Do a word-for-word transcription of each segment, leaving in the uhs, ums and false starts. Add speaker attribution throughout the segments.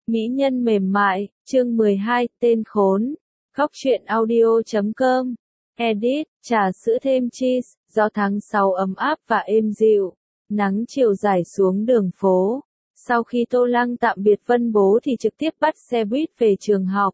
Speaker 1: Mỹ nhân mềm mại, chương mười hai, tên khốn. Góc truyện audio chấm com. Edit, trà sữa thêm cheese, do tháng sáu ấm áp và êm dịu. Nắng chiều rải xuống đường phố. Sau khi Tô Lăng tạm biệt Vân Bố thì trực tiếp bắt xe buýt về trường học.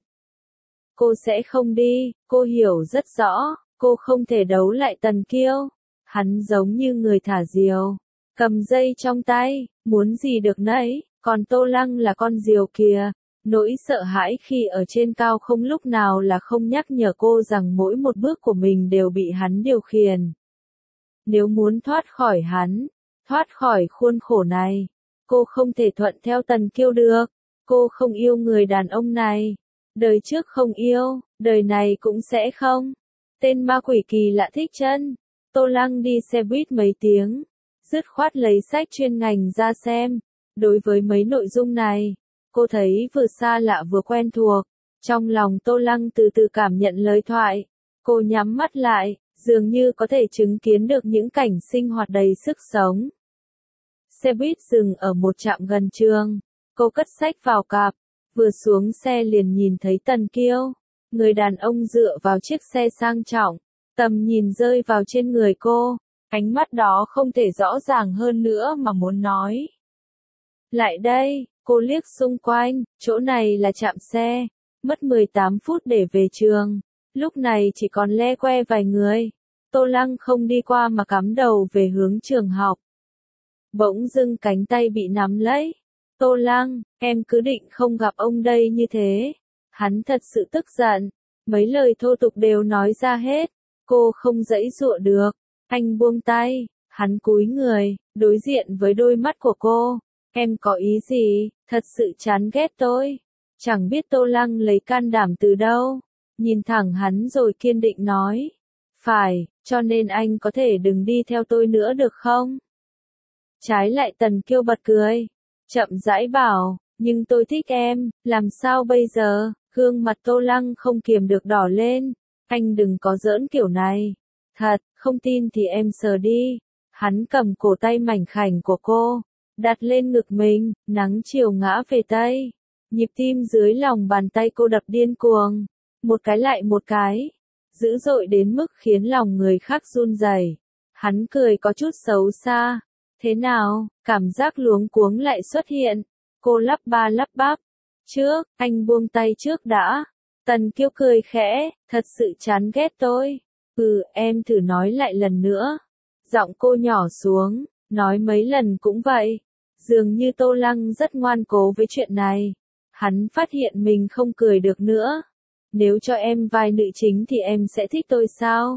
Speaker 1: Cô sẽ không đi, cô hiểu rất rõ, cô không thể đấu lại Tần Kiêu. Hắn giống như người thả diều, cầm dây trong tay, muốn gì được nấy. Còn Tô Lăng là con diều kìa, nỗi sợ hãi khi ở trên cao không lúc nào là không nhắc nhở cô rằng mỗi một bước của mình đều bị hắn điều khiển. Nếu muốn thoát khỏi hắn, thoát khỏi khuôn khổ này, cô không thể thuận theo Tần Kiêu được, cô không yêu người đàn ông này. Đời trước không yêu, đời này cũng sẽ không. Tên ma quỷ kỳ lạ thích chân. Tô Lăng đi xe buýt mấy tiếng, dứt khoát lấy sách chuyên ngành ra xem. Đối với mấy nội dung này, cô thấy vừa xa lạ vừa quen thuộc. Trong lòng Tô Lăng từ từ cảm nhận lời thoại. Cô nhắm mắt lại, dường như có thể chứng kiến được những cảnh sinh hoạt đầy sức sống. Xe buýt dừng ở một trạm gần trường. Cô cất sách vào cặp, vừa xuống xe liền nhìn thấy Tần Kiêu. Người đàn ông dựa vào chiếc xe sang trọng, tầm nhìn rơi vào trên người cô. Ánh mắt đó không thể rõ ràng hơn nữa mà muốn nói. Lại đây, cô liếc xung quanh, chỗ này là trạm xe, mất mười tám phút để về trường, lúc này chỉ còn le que vài người. Tô Lăng không đi qua mà cắm đầu về hướng trường học. Bỗng dưng cánh tay bị nắm lấy. Tô Lăng, em cứ định không gặp ông đây như thế. Hắn thật sự tức giận, mấy lời thô tục đều nói ra hết, cô không giãy giụa được. Anh buông tay, hắn cúi người, đối diện với đôi mắt của cô. Em có ý gì, thật sự chán ghét tôi. Chẳng biết Tô Lăng lấy can đảm từ đâu. Nhìn thẳng hắn rồi kiên định nói. Phải, cho nên anh có thể đừng đi theo tôi nữa được không? Trái lại Tần Kiêu bật cười. Chậm rãi bảo, nhưng tôi thích em, làm sao bây giờ? Gương mặt Tô Lăng không kiềm được đỏ lên. Anh đừng có giỡn kiểu này. Thật, không tin thì em sờ đi. Hắn cầm cổ tay mảnh khảnh của cô, đặt lên ngực mình, nắng chiều ngã về tây. Nhịp tim dưới lòng bàn tay cô đập điên cuồng, một cái lại một cái, dữ dội đến mức khiến lòng người khác run rẩy. Hắn cười có chút xấu xa. Thế nào, cảm giác luống cuống lại xuất hiện. Cô lắp ba lắp bắp. Trước, anh buông tay trước đã. Tần Kiêu cười khẽ, thật sự chán ghét tôi. Ừ, em thử nói lại lần nữa. Giọng cô nhỏ xuống, nói mấy lần cũng vậy. Dường như Tô Lăng rất ngoan cố với chuyện này. Hắn phát hiện mình không cười được nữa. Nếu cho em vai nữ chính thì em sẽ thích tôi sao?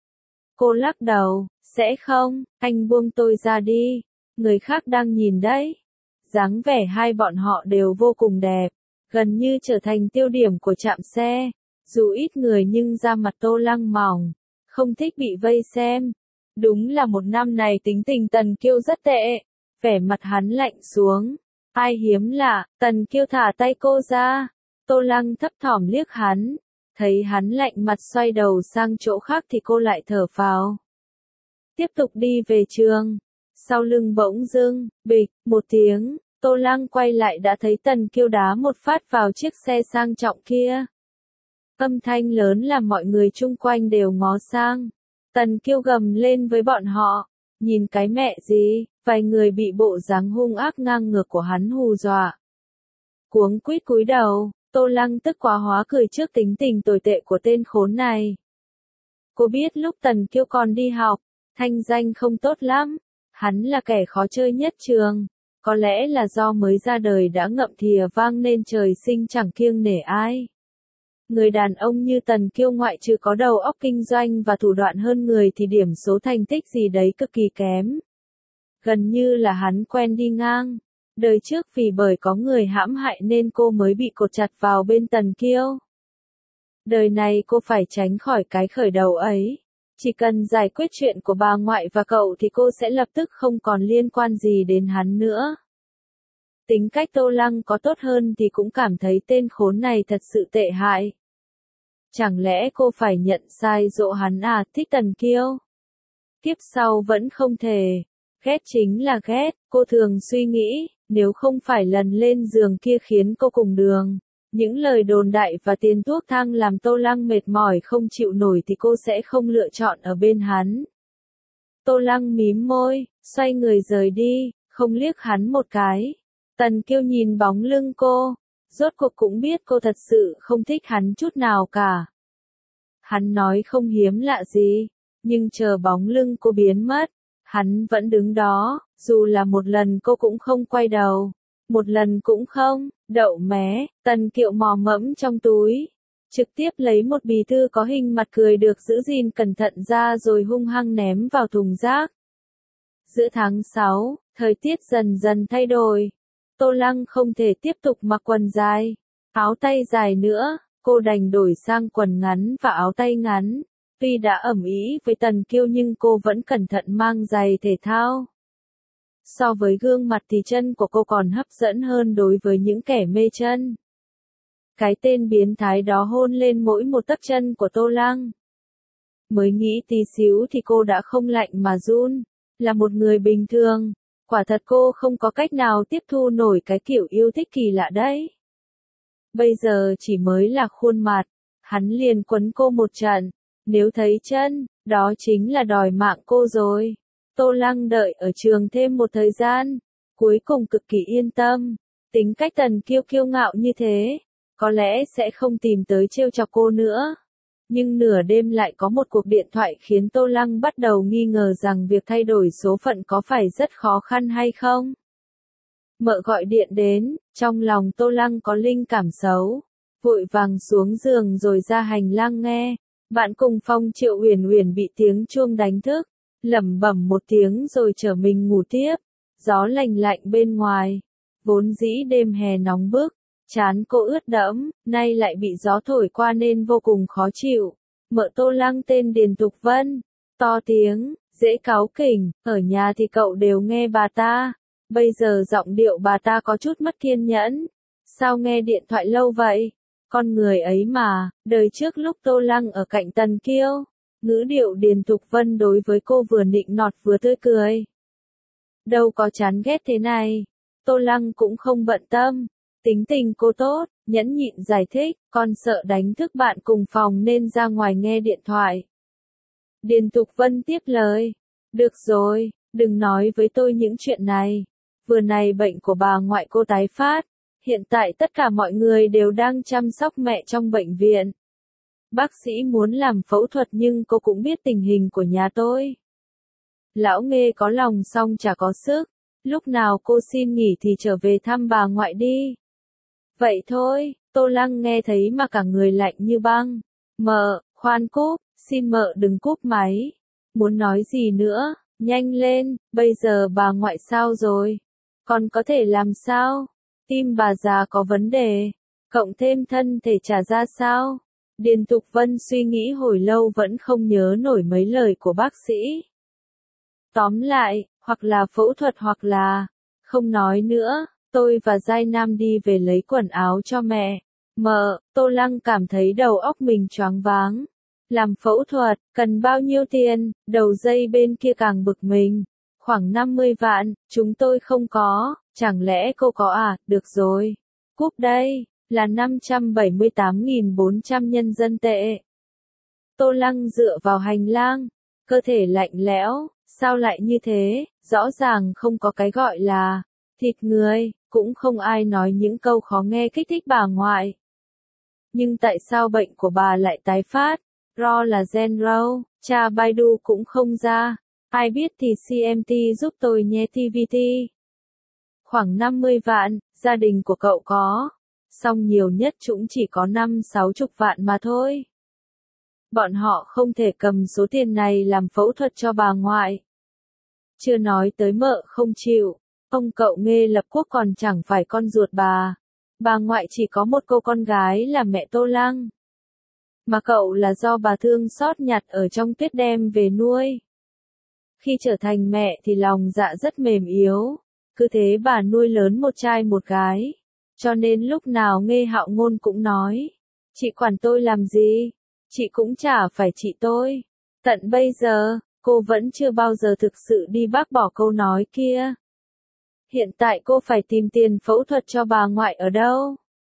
Speaker 1: Cô lắc đầu, sẽ không, anh buông tôi ra đi. Người khác đang nhìn đấy. Dáng vẻ hai bọn họ đều vô cùng đẹp, gần như trở thành tiêu điểm của trạm xe. Dù ít người nhưng da mặt Tô Lăng mỏng, không thích bị vây xem. Đúng là một năm này tính tình Tần Kiêu rất tệ. Vẻ mặt hắn lạnh xuống. Ai hiếm lạ, Tần Kiêu thả tay cô ra. Tô Lăng thấp thỏm liếc hắn. Thấy hắn lạnh mặt xoay đầu sang chỗ khác thì cô lại thở phào. Tiếp tục đi về trường. Sau lưng bỗng dưng, bịch, một tiếng, Tô Lăng quay lại đã thấy Tần Kiêu đá một phát vào chiếc xe sang trọng kia. Âm thanh lớn làm mọi người chung quanh đều ngó sang. Tần Kiêu gầm lên với bọn họ. Nhìn cái mẹ gì, vài người bị bộ dáng hung ác ngang ngược của hắn hù dọa. Cuống quýt cúi đầu, Tô Lăng tức quá hóa cười trước tính tình tồi tệ của tên khốn này. Cô biết lúc Tần Kiêu còn đi học, thanh danh không tốt lắm. Hắn là kẻ khó chơi nhất trường. Có lẽ là do mới ra đời đã ngậm thìa vang nên trời sinh chẳng kiêng nể ai. Người đàn ông như Tần Kiêu ngoại trừ có đầu óc kinh doanh và thủ đoạn hơn người thì điểm số thành tích gì đấy cực kỳ kém. Gần như là hắn quen đi ngang. Đời trước vì bởi có người hãm hại nên cô mới bị cột chặt vào bên Tần Kiêu. Đời này cô phải tránh khỏi cái khởi đầu ấy. Chỉ cần giải quyết chuyện của bà ngoại và cậu thì cô sẽ lập tức không còn liên quan gì đến hắn nữa. Tính cách Tô Lăng có tốt hơn thì cũng cảm thấy tên khốn này thật sự tệ hại. Chẳng lẽ cô phải nhận sai dỗ hắn à, thích Tần Kiêu? Kiếp sau vẫn không thể. Ghét chính là ghét, cô thường suy nghĩ, Nếu không phải lần lên giường kia khiến cô cùng đường, những lời đồn đại và tiền thuốc thang làm Tô Lăng mệt mỏi không chịu nổi thì cô sẽ không lựa chọn ở bên hắn. Tô Lăng mím môi, xoay người rời đi, không liếc hắn một cái. Tần Kiêu nhìn bóng lưng cô, rốt cuộc cũng biết cô thật sự không thích hắn chút nào cả. Hắn nói không hiếm lạ gì, nhưng chờ bóng lưng cô biến mất, hắn vẫn đứng đó, dù là một lần cô cũng không quay đầu, một lần cũng không. Đậu mé, Tần Kiệu mò mẫm trong túi, trực tiếp lấy một bì thư có hình mặt cười được giữ gìn cẩn thận ra rồi hung hăng ném vào thùng rác. Giữa tháng sáu, thời tiết dần dần thay đổi. Tô Lăng không thể tiếp tục mặc quần dài, áo tay dài nữa, cô đành đổi sang quần ngắn và áo tay ngắn. Tuy đã ẩm ý với Tần Kiêu nhưng cô vẫn cẩn thận mang giày thể thao. So với gương mặt thì chân của cô còn hấp dẫn hơn đối với những kẻ mê chân. Cái tên biến thái đó hôn lên mỗi một tấc chân của Tô Lăng. Mới nghĩ tí xíu thì cô đã không lạnh mà run. Là một người bình thường, quả thật cô không có cách nào tiếp thu nổi cái kiểu yêu thích kỳ lạ đấy. Bây giờ chỉ mới là khuôn mặt, hắn liền quấn cô một trận. Nếu thấy chân, đó chính là đòi mạng cô rồi. Tô Lăng đợi ở trường thêm một thời gian, cuối cùng cực kỳ yên tâm. Tính cách Tần Kiêu kiêu ngạo như thế, có lẽ sẽ không tìm tới trêu chọc cô nữa. Nhưng nửa đêm lại có một cuộc điện thoại khiến Tô Lăng bắt đầu nghi ngờ rằng việc thay đổi số phận có phải rất khó khăn hay không. Mợ gọi điện đến, trong lòng Tô Lăng có linh cảm xấu, vội vàng xuống giường rồi ra hành lang nghe. Bạn cùng phòng Triệu Uyển Uyển bị tiếng chuông đánh thức, lẩm bẩm một tiếng rồi trở mình ngủ tiếp. Gió lành lạnh bên ngoài, vốn dĩ đêm hè nóng bức, trán cô ướt đẫm, nay lại bị gió thổi qua nên vô cùng khó chịu. Mợ Tô Lăng tên Điền Thục Vân, to tiếng, dễ cáu kỉnh, ở nhà thì cậu đều nghe bà ta, bây giờ giọng điệu bà ta có chút mất kiên nhẫn. Sao nghe điện thoại lâu vậy? Con người ấy mà, đời trước lúc Tô Lăng ở cạnh Tần Kiêu, ngữ điệu Điền Thục Vân đối với cô vừa nịnh nọt vừa tươi cười. Đâu có chán ghét thế này, Tô Lăng cũng không bận tâm, tính tình cô tốt, nhẫn nhịn giải thích, con sợ đánh thức bạn cùng phòng nên ra ngoài nghe điện thoại. Điền Thục Vân tiếp lời, được rồi, đừng nói với tôi những chuyện này, vừa này bệnh của bà ngoại cô tái phát. Hiện tại tất cả mọi người đều đang chăm sóc mẹ trong bệnh viện. Bác sĩ muốn làm phẫu thuật nhưng cô cũng biết tình hình của nhà tôi. Lão Nghê có lòng song chả có sức, lúc nào cô xin nghỉ thì trở về thăm bà ngoại đi. Vậy thôi, Tô Lăng nghe thấy mà cả người lạnh như băng. Mợ, khoan cúp, xin mợ đừng cúp máy. Muốn nói gì nữa, nhanh lên, bây giờ bà ngoại sao rồi? Còn có thể làm sao? Tim bà già có vấn đề, cộng thêm thân thể trả ra sao? Điền Thục Vân suy nghĩ hồi lâu vẫn không nhớ nổi mấy lời của bác sĩ. Tóm lại, hoặc là phẫu thuật hoặc là, không nói nữa, tôi và Giai Nam đi về lấy quần áo cho mẹ. Mợ, Tô Lăng cảm thấy đầu óc mình choáng váng. Làm phẫu thuật, cần bao nhiêu tiền? Đầu dây bên kia càng bực mình. Khoảng năm mươi vạn, chúng tôi không có. Chẳng lẽ cô có à? Được rồi. Cúp đây, là năm trăm bảy mươi tám nghìn bốn trăm nhân dân tệ. Tô Lăng dựa vào hành lang, cơ thể lạnh lẽo, sao lại như thế, rõ ràng không có cái gọi là thịt người, cũng không ai nói những câu khó nghe kích thích bà ngoại. Nhưng tại sao bệnh của bà lại tái phát? Ro là gen râu, cha Baidu cũng không ra. Ai biết thì xê em tê giúp tôi nhé tê vê tê. Khoảng năm mươi vạn, gia đình của cậu có. Song nhiều nhất cũng chỉ có năm sáu chục vạn mà thôi. Bọn họ không thể cầm số tiền này làm phẫu thuật cho bà ngoại. Chưa nói tới mợ không chịu, ông cậu Nghê Lập Quốc còn chẳng phải con ruột bà. Bà ngoại chỉ có một cô con gái là mẹ Tô Lăng. Mà cậu là do bà thương xót nhặt ở trong tuyết đem về nuôi. Khi trở thành mẹ thì lòng dạ rất mềm yếu, cứ thế bà nuôi lớn một trai một gái. Cho nên lúc nào Nghê Hạo Ngôn cũng nói, chị quản tôi làm gì, chị cũng chả phải chị tôi. Tận bây giờ, cô vẫn chưa bao giờ thực sự đi bác bỏ câu nói kia. Hiện tại cô phải tìm tiền phẫu thuật cho bà ngoại ở đâu?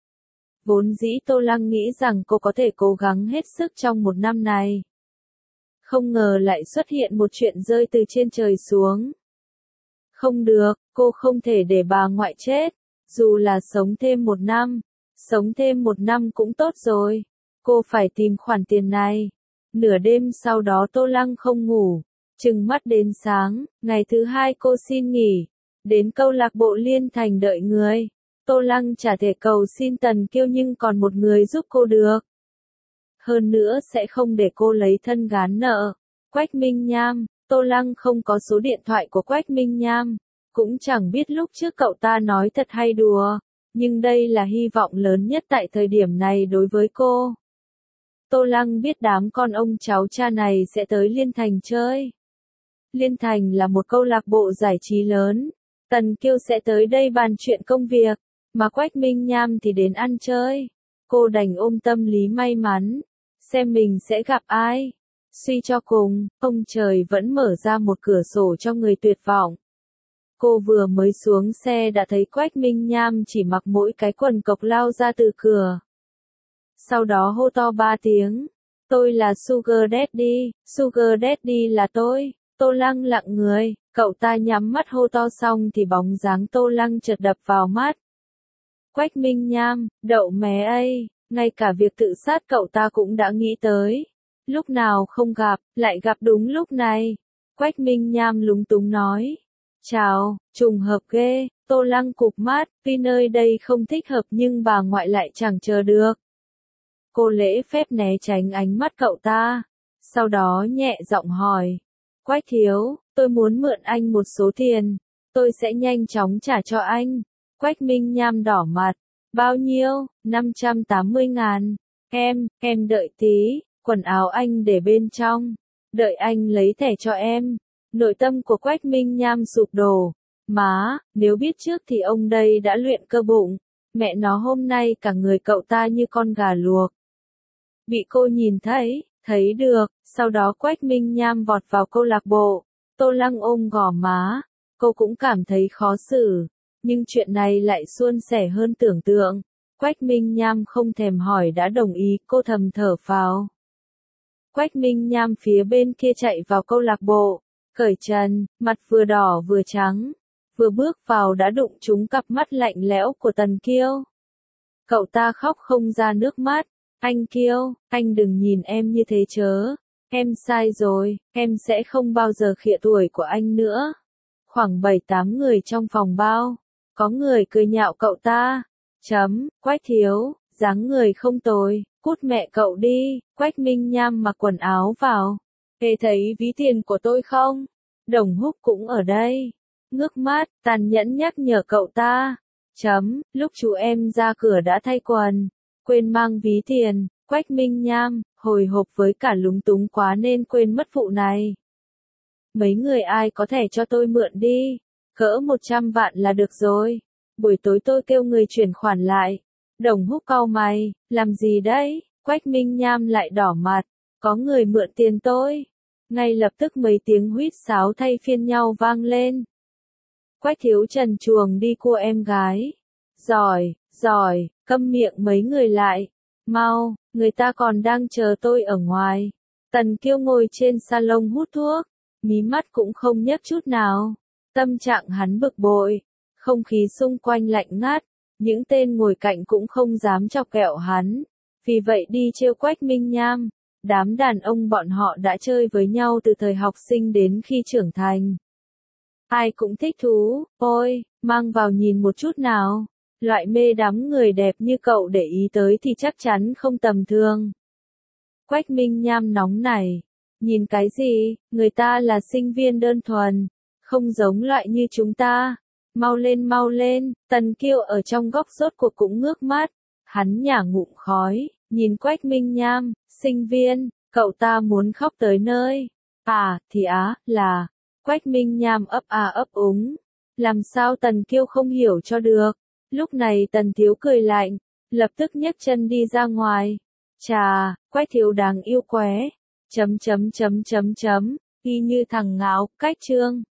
Speaker 1: Vốn dĩ Tô Lăng nghĩ rằng cô có thể cố gắng hết sức trong một năm này. Không ngờ lại xuất hiện một chuyện rơi từ trên trời xuống. Không được, cô không thể để bà ngoại chết. Dù là sống thêm một năm, sống thêm một năm cũng tốt rồi. Cô phải tìm khoản tiền này. Nửa đêm sau đó Tô Lăng không ngủ, trừng mắt đến sáng. Ngày thứ hai cô xin nghỉ, đến câu lạc bộ Liên Thành đợi người. Tô Lăng chả thể cầu xin Tần Kiêu nhưng còn một người giúp cô được. Hơn nữa sẽ không để cô lấy thân gán nợ. Quách Minh Nham. Tô Lăng không có số điện thoại của Quách Minh Nham, cũng chẳng biết lúc trước cậu ta nói thật hay đùa, nhưng đây là hy vọng lớn nhất tại thời điểm này đối với cô. Tô Lăng biết đám con ông cháu cha này sẽ tới Liên Thành chơi. Liên Thành là một câu lạc bộ giải trí lớn, Tần Kiêu sẽ tới đây bàn chuyện công việc, mà Quách Minh Nham thì đến ăn chơi. Cô đành ôm tâm lý may mắn, xem mình sẽ gặp ai. Suy cho cùng, ông trời vẫn mở ra một cửa sổ cho người tuyệt vọng. Cô vừa mới xuống xe đã thấy Quách Minh Nham chỉ mặc mỗi cái quần cộc lao ra từ cửa. Sau đó hô to ba tiếng, tôi là Sugar Daddy, Sugar Daddy là tôi. Tô Lăng lặng người, cậu ta nhắm mắt hô to xong thì bóng dáng Tô Lăng chợt đập vào mắt. Quách Minh Nham, đậu mé ấy, ngay cả việc tự sát cậu ta cũng đã nghĩ tới. Lúc nào không gặp, lại gặp đúng lúc này. Quách Minh Nham lúng túng nói. Chào, trùng hợp ghê. Tô Lăng cụp mắt, vì nơi đây không thích hợp nhưng bà ngoại lại chẳng chờ được. Cô lễ phép né tránh ánh mắt cậu ta. Sau đó nhẹ giọng hỏi. Quách thiếu, tôi muốn mượn anh một số tiền. Tôi sẽ nhanh chóng trả cho anh. Quách Minh Nham đỏ mặt. Bao nhiêu? năm trăm tám mươi ngàn. Em, em đợi tí. Quần áo anh để bên trong. Đợi anh lấy thẻ cho em. Nội tâm của Quách Minh Nham sụp đổ. Má, nếu biết trước thì ông đây đã luyện cơ bụng. Mẹ nó hôm nay cả người cậu ta như con gà luộc. Bị cô nhìn thấy, thấy được. Sau đó Quách Minh Nham vọt vào câu lạc bộ. Tô Lăng ôm gò má. Cô cũng cảm thấy khó xử. Nhưng chuyện này lại suôn sẻ hơn tưởng tượng. Quách Minh Nham không thèm hỏi đã đồng ý, cô thầm thở phào. Quách Minh Nham phía bên kia chạy vào câu lạc bộ, cởi trần, mặt vừa đỏ vừa trắng, vừa bước vào đã đụng trúng cặp mắt lạnh lẽo của Tần Kiêu. Cậu ta khóc không ra nước mắt, anh Kiêu, anh đừng nhìn em như thế chớ, em sai rồi, em sẽ không bao giờ khịa tuổi của anh nữa. Khoảng bảy tám người trong phòng bao, có người cười nhạo cậu ta, chấm, Quách thiếu, dáng người không tồi. Cút mẹ cậu đi. Quách Minh Nham mặc quần áo vào. Hề thấy ví tiền của tôi không? Đồng Húc cũng ở đây. Ngước mắt, tàn nhẫn nhắc nhở cậu ta. Chấm, lúc chú em ra cửa đã thay quần. Quên mang ví tiền. Quách Minh Nham, hồi hộp với cả lúng túng quá nên quên mất vụ này. Mấy người ai có thể cho tôi mượn đi. Cỡ một trăm vạn là được rồi. Buổi tối tôi kêu người chuyển khoản lại. Đồng Húc cau mày, làm gì đấy? Quách Minh Nham lại đỏ mặt, có người mượn tiền tôi. Ngay lập tức mấy tiếng huýt sáo thay phiên nhau vang lên. Quách thiếu trần truồng đi cua em gái. Giỏi, giỏi, câm miệng mấy người lại. Mau, người ta còn đang chờ tôi ở ngoài. Tần Kiêu ngồi trên salon hút thuốc, mí mắt cũng không nhấc chút nào. Tâm trạng hắn bực bội, không khí xung quanh lạnh ngắt. Những tên ngồi cạnh cũng không dám chọc ghẹo hắn, vì vậy đi trêu Quách Minh Nham. Đám đàn ông bọn họ đã chơi với nhau từ thời học sinh đến khi trưởng thành. Ai cũng thích thú, ôi, mang vào nhìn một chút nào. Loại mê đắm người đẹp như cậu để ý tới thì chắc chắn không tầm thường. Quách Minh Nham nóng này, nhìn cái gì, người ta là sinh viên đơn thuần, không giống loại như chúng ta. Mau lên mau lên, Tần Kiêu ở trong góc rốt cuộc cũng ngước mắt. Hắn nhả ngụm khói, nhìn Quách Minh Nham, sinh viên, cậu ta muốn khóc tới nơi. À, thì á, là, Quách Minh Nham ấp à ấp úng. Làm sao Tần Kiêu không hiểu cho được. Lúc này Tần Thiếu cười lạnh, lập tức nhấc chân đi ra ngoài. Chà, Quách thiếu đáng yêu quá. Chấm chấm chấm chấm chấm, y như thằng ngáo, cách chương.